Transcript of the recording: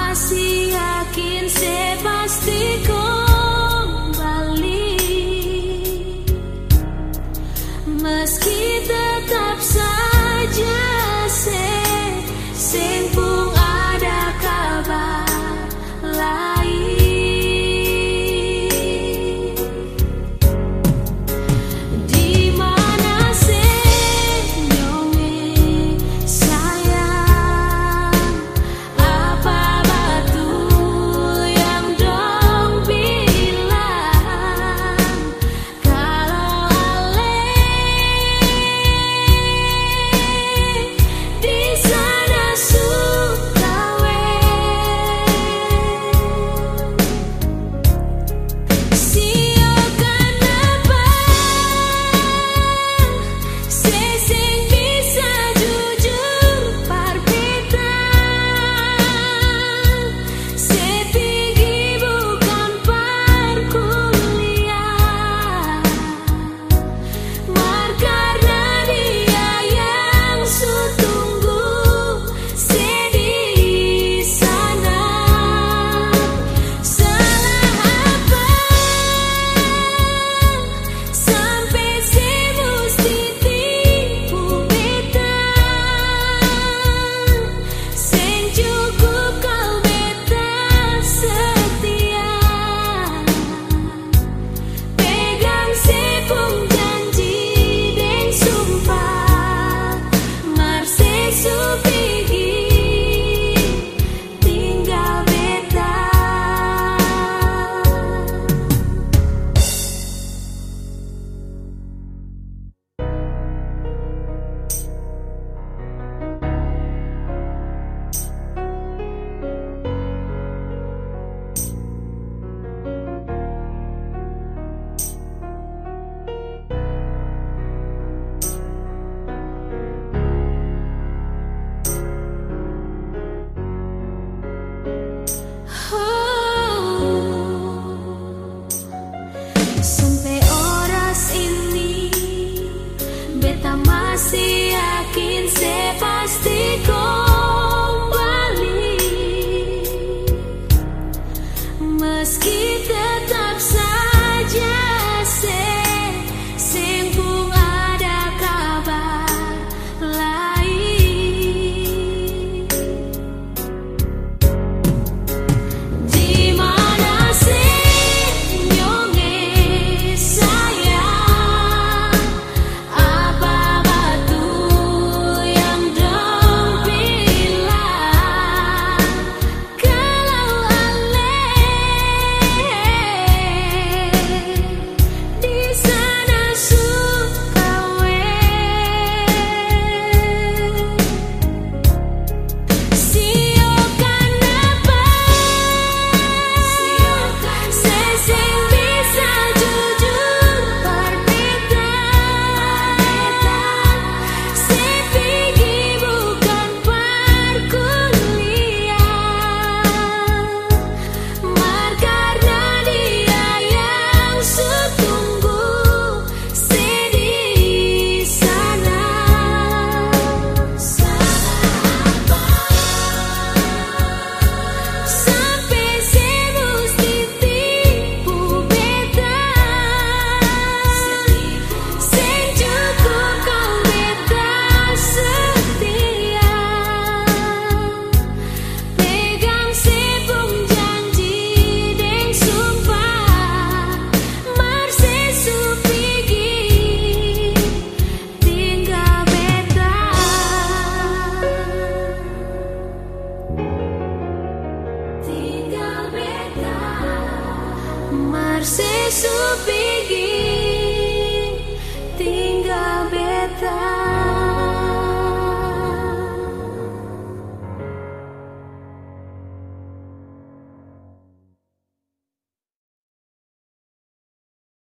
masih yakin saya pasti kembali, meski tetap saja sempung ada kabar lain. Di mana senyumnya sayang, apa betul yang dong bilang kalau di sana suka siokan apa sesing bisa jujur parpetan sepigi bukan parkuliah mar karena dia yang sutunggu di sana. Salah apa sampai saya mesti tipu beta, sing cukup kau beta setia, pegang sepung janji dan sumpah, mar sesu pigi tinggal beta. Sampai oras ini beta masih yakin saya pasti kembali, meski tetap saja sempung ada kabar lain. Di mana senyumnya sayang, apa betul yang dong bilang kalau di sana suka siokan apa sesing bisa jujur parpetan sepigi bukan parkuliah mar karena dia yang sutunggu di sana. Sampai saya mesti tipu beta, sing cukup kau beta setia, pegang sepung janji dan sumpah, mar sesu pigi tinggal beta. Tinggal beta, mar sesu pigi